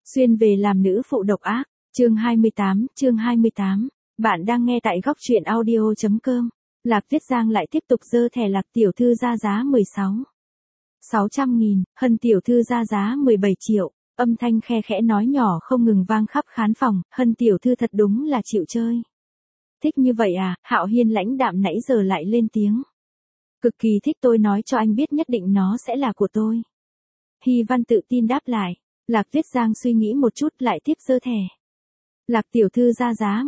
Xuyên về làm nữ phụ độc ác, chương 28. Bạn đang nghe tại góc truyện audio.com. Lạc Tuyết Giang lại tiếp tục giơ thẻ Lạc tiểu thư ra giá 600.000, Hân tiểu thư ra giá 17 triệu. Âm thanh khe khẽ nói nhỏ không ngừng vang khắp khán phòng, Hân tiểu thư thật đúng là chịu chơi. Thích như vậy à? Hạo Hiên lãnh đạm nãy giờ lại lên tiếng. Cực kỳ thích, tôi nói cho anh biết nhất định nó sẽ là của tôi. Hy Văn tự tin đáp lại. Lạc Tuyết Giang suy nghĩ một chút lại tiếp giơ thẻ. Lạc tiểu thư ra giá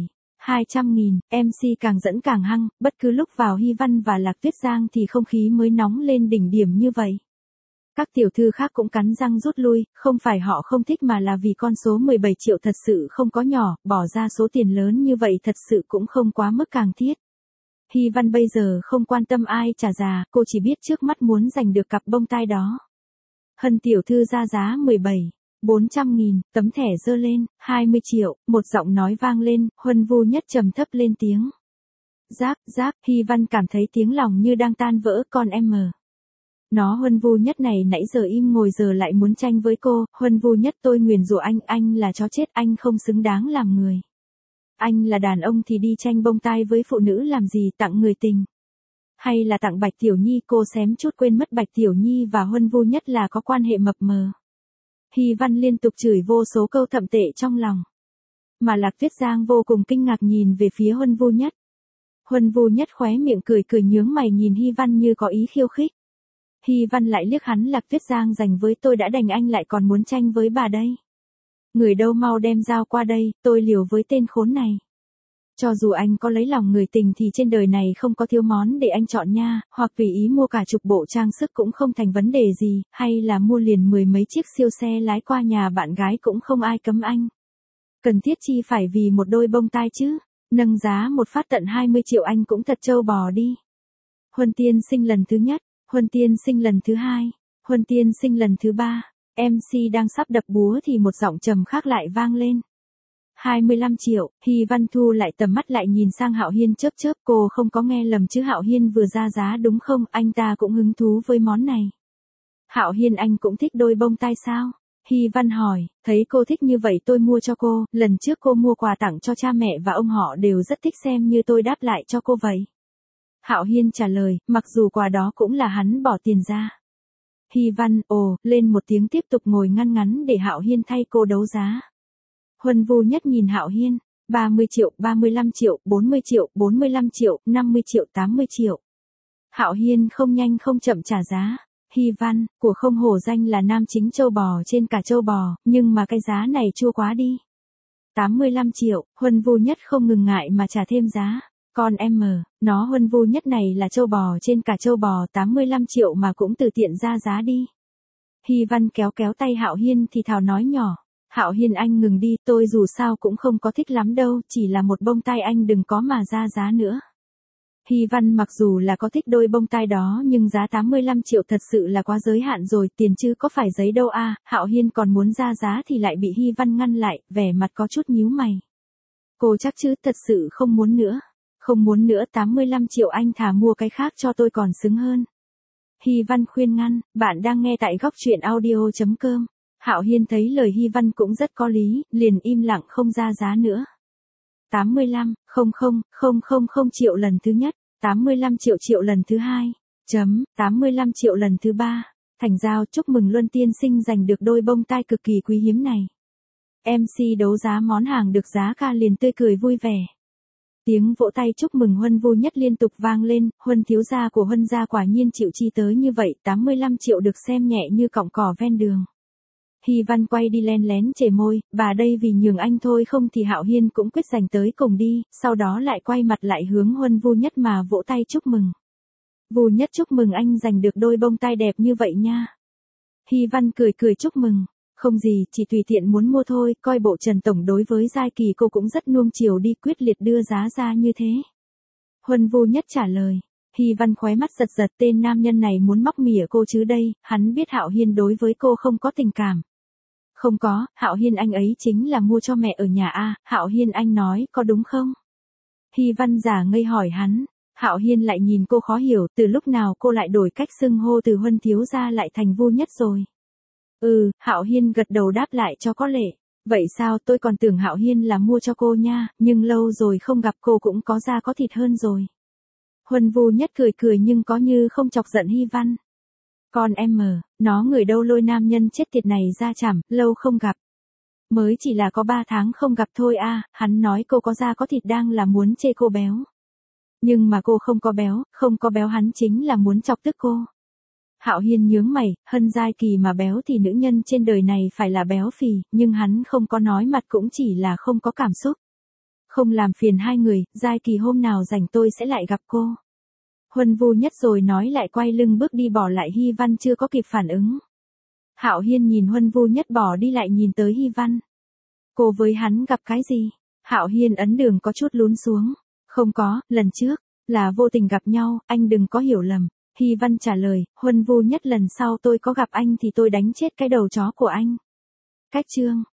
200.000, MC càng dẫn càng hăng, bất cứ lúc vào Hy Văn và Lạc Tuyết Giang thì không khí mới nóng lên đỉnh điểm như vậy. Các tiểu thư khác cũng cắn răng rút lui, không phải họ không thích mà là vì con số 17 triệu thật sự không có nhỏ, bỏ ra số tiền lớn như vậy thật sự cũng không quá mức càng thiết. Hy Văn bây giờ không quan tâm ai trả giá, cô chỉ biết trước mắt muốn giành được cặp bông tai đó. Hân tiểu thư ra giá 400.000, tấm thẻ giơ lên, 20 triệu, một giọng nói vang lên, Huân Vu Nhất trầm thấp lên tiếng. Giáp, Hy Văn cảm thấy tiếng lòng như đang tan vỡ, con em mờ. Nó Huân Vu Nhất này nãy giờ im ngồi giờ lại muốn tranh với cô, Huân Vu Nhất tôi nguyền rủa anh là chó chết, anh không xứng đáng làm người. Anh là đàn ông thì đi tranh bông tai với phụ nữ làm gì, tặng người tình. Hay là tặng Bạch Tiểu Nhi, cô xém chút quên mất Bạch Tiểu Nhi và Huân Vu Nhất là có quan hệ mập mờ. Hy Văn liên tục chửi vô số câu thậm tệ trong lòng. Mà Lạc Tuyết Giang vô cùng kinh ngạc nhìn về phía Huân Vu Nhất. Huân Vu Nhất khóe miệng cười nhướng mày nhìn Hy Văn như có ý khiêu khích. Hy Văn lại liếc hắn, Lạc Tuyết Giang giành với tôi đã đành, anh lại còn muốn tranh với bà đây. Người đâu mau đem dao qua đây, tôi liều với tên khốn này. Cho dù anh có lấy lòng người tình thì trên đời này không có thiếu món để anh chọn nha, hoặc tùy ý mua cả chục bộ trang sức cũng không thành vấn đề gì, hay là mua liền 10 mấy chiếc siêu xe lái qua nhà bạn gái cũng không ai cấm anh. Cần thiết chi phải vì một đôi bông tai chứ, nâng giá một phát tận 20 triệu anh cũng thật trâu bò đi. Huân tiên sinh lần thứ nhất, Huân tiên sinh lần thứ hai, Huân tiên sinh lần thứ ba, MC đang sắp đập búa thì một giọng trầm khác lại vang lên. 25 triệu, Hy Văn thu lại tầm mắt lại nhìn sang Hạo Hiên chớp, cô không có nghe lầm chứ, Hạo Hiên vừa ra giá đúng không, anh ta cũng hứng thú với món này. Hạo Hiên, anh cũng thích đôi bông tai sao? Hy Văn hỏi, thấy cô thích như vậy tôi mua cho cô, lần trước cô mua quà tặng cho cha mẹ và ông họ đều rất thích, xem như tôi đáp lại cho cô vậy. Hạo Hiên trả lời, mặc dù quà đó cũng là hắn bỏ tiền ra. Hy Văn, lên một tiếng tiếp tục ngồi ngăn ngắn để Hạo Hiên thay cô đấu giá. Huân Vu Nhất nhìn Hạo Hiên, 30 triệu, 35 triệu, 40 triệu, 45 triệu, 50 triệu, 80 triệu. Hạo Hiên không nhanh không chậm trả giá. Hy Văn, của không hổ danh là nam chính châu bò trên cả châu bò, nhưng mà cái giá này chua quá đi. 85 triệu, Huân Vu Nhất không ngừng ngại mà trả thêm giá. Con em mờ, nó Huân Vu Nhất này là châu bò trên cả châu bò, 85 triệu mà cũng từ tiện ra giá đi. Hy Văn kéo tay Hạo Hiên thì thào nói nhỏ. Hạo Hiên, anh ngừng đi, tôi dù sao cũng không có thích lắm đâu, chỉ là một bông tai anh đừng có mà ra giá nữa. Hy Văn mặc dù là có thích đôi bông tai đó nhưng giá 85 triệu thật sự là quá giới hạn rồi, tiền chứ có phải giấy đâu à, Hạo Hiên còn muốn ra giá thì lại bị Hy Văn ngăn lại, vẻ mặt có chút nhíu mày. Cô chắc chứ, thật sự không muốn nữa. Không muốn nữa, 85 triệu anh thà mua cái khác cho tôi còn xứng hơn. Hy Văn khuyên ngăn, bạn đang nghe tại góc truyện audio.com. Hạo Hiên thấy lời Hy Văn cũng rất có lý, liền im lặng không ra giá nữa. 85,000 triệu lần thứ nhất, 85 triệu lần thứ hai, 85 triệu lần thứ ba. Thành giao, chúc mừng Luân tiên sinh giành được đôi bông tai cực kỳ quý hiếm này. MC đấu giá món hàng được giá cả liền tươi cười vui vẻ. Tiếng vỗ tay chúc mừng Huân Vu Nhất liên tục vang lên, Huân thiếu gia của Huân gia quả nhiên chịu chi tới như vậy, 85 triệu được xem nhẹ như cọng cỏ ven đường. Hy Văn quay đi len lén chề môi, bà đây vì nhường anh thôi, không thì Hạo Hiên cũng quyết giành tới cùng đi, sau đó lại quay mặt lại hướng Huân Vu Nhất mà vỗ tay chúc mừng. Vu Nhất chúc mừng anh giành được đôi bông tai đẹp như vậy nha. Hy Văn cười chúc mừng, không gì, chỉ tùy tiện muốn mua thôi, coi bộ Trần Tổng đối với Giai Kỳ cô cũng rất nuông chiều đi, quyết liệt đưa giá ra như thế. Huân Vu Nhất trả lời. Hy Văn khóe mắt giật, tên nam nhân này muốn móc mỉa cô chứ đây, hắn biết Hạo Hiên đối với cô không có tình cảm. Không có, Hạo Hiên anh ấy chính là mua cho mẹ ở nhà a, Hạo Hiên anh nói có đúng không? Hy Văn giả ngây hỏi hắn, Hạo Hiên lại nhìn cô khó hiểu, từ lúc nào cô lại đổi cách xưng hô từ Huân thiếu gia lại thành Vu Nhất rồi. Hạo Hiên gật đầu đáp lại cho có lệ. Vậy sao, tôi còn tưởng Hạo Hiên là mua cho cô nha, nhưng lâu rồi không gặp cô cũng có da có thịt hơn rồi. Huân Vu Nhất cười cười nhưng có như không chọc giận Hy Văn. Con em mờ, nó người đâu lôi nam nhân chết tiệt này ra chảm, lâu không gặp. Mới chỉ là có 3 tháng không gặp thôi à, hắn nói cô có da có thịt đang là muốn chê cô béo. Nhưng mà cô không có béo hắn chính là muốn chọc tức cô. Hạo Hiên nhướng mày, Hân Giai Kỳ mà béo thì nữ nhân trên đời này phải là béo phì, nhưng hắn không có nói mặt cũng chỉ là không có cảm xúc. Không làm phiền hai người, Giai Kỳ hôm nào rảnh tôi sẽ lại gặp cô. Huân Vu Nhất rồi nói lại quay lưng bước đi bỏ lại Hy Văn chưa có kịp phản ứng. Hạo Hiên nhìn Huân Vu Nhất bỏ đi lại nhìn tới Hy Văn. Cô với hắn gặp cái gì? Hạo Hiên ấn đường có chút lún xuống. Không có, lần trước, là vô tình gặp nhau, anh đừng có hiểu lầm. Hy Văn trả lời, Huân Vu Nhất lần sau tôi có gặp anh thì tôi đánh chết cái đầu chó của anh. Cách chương.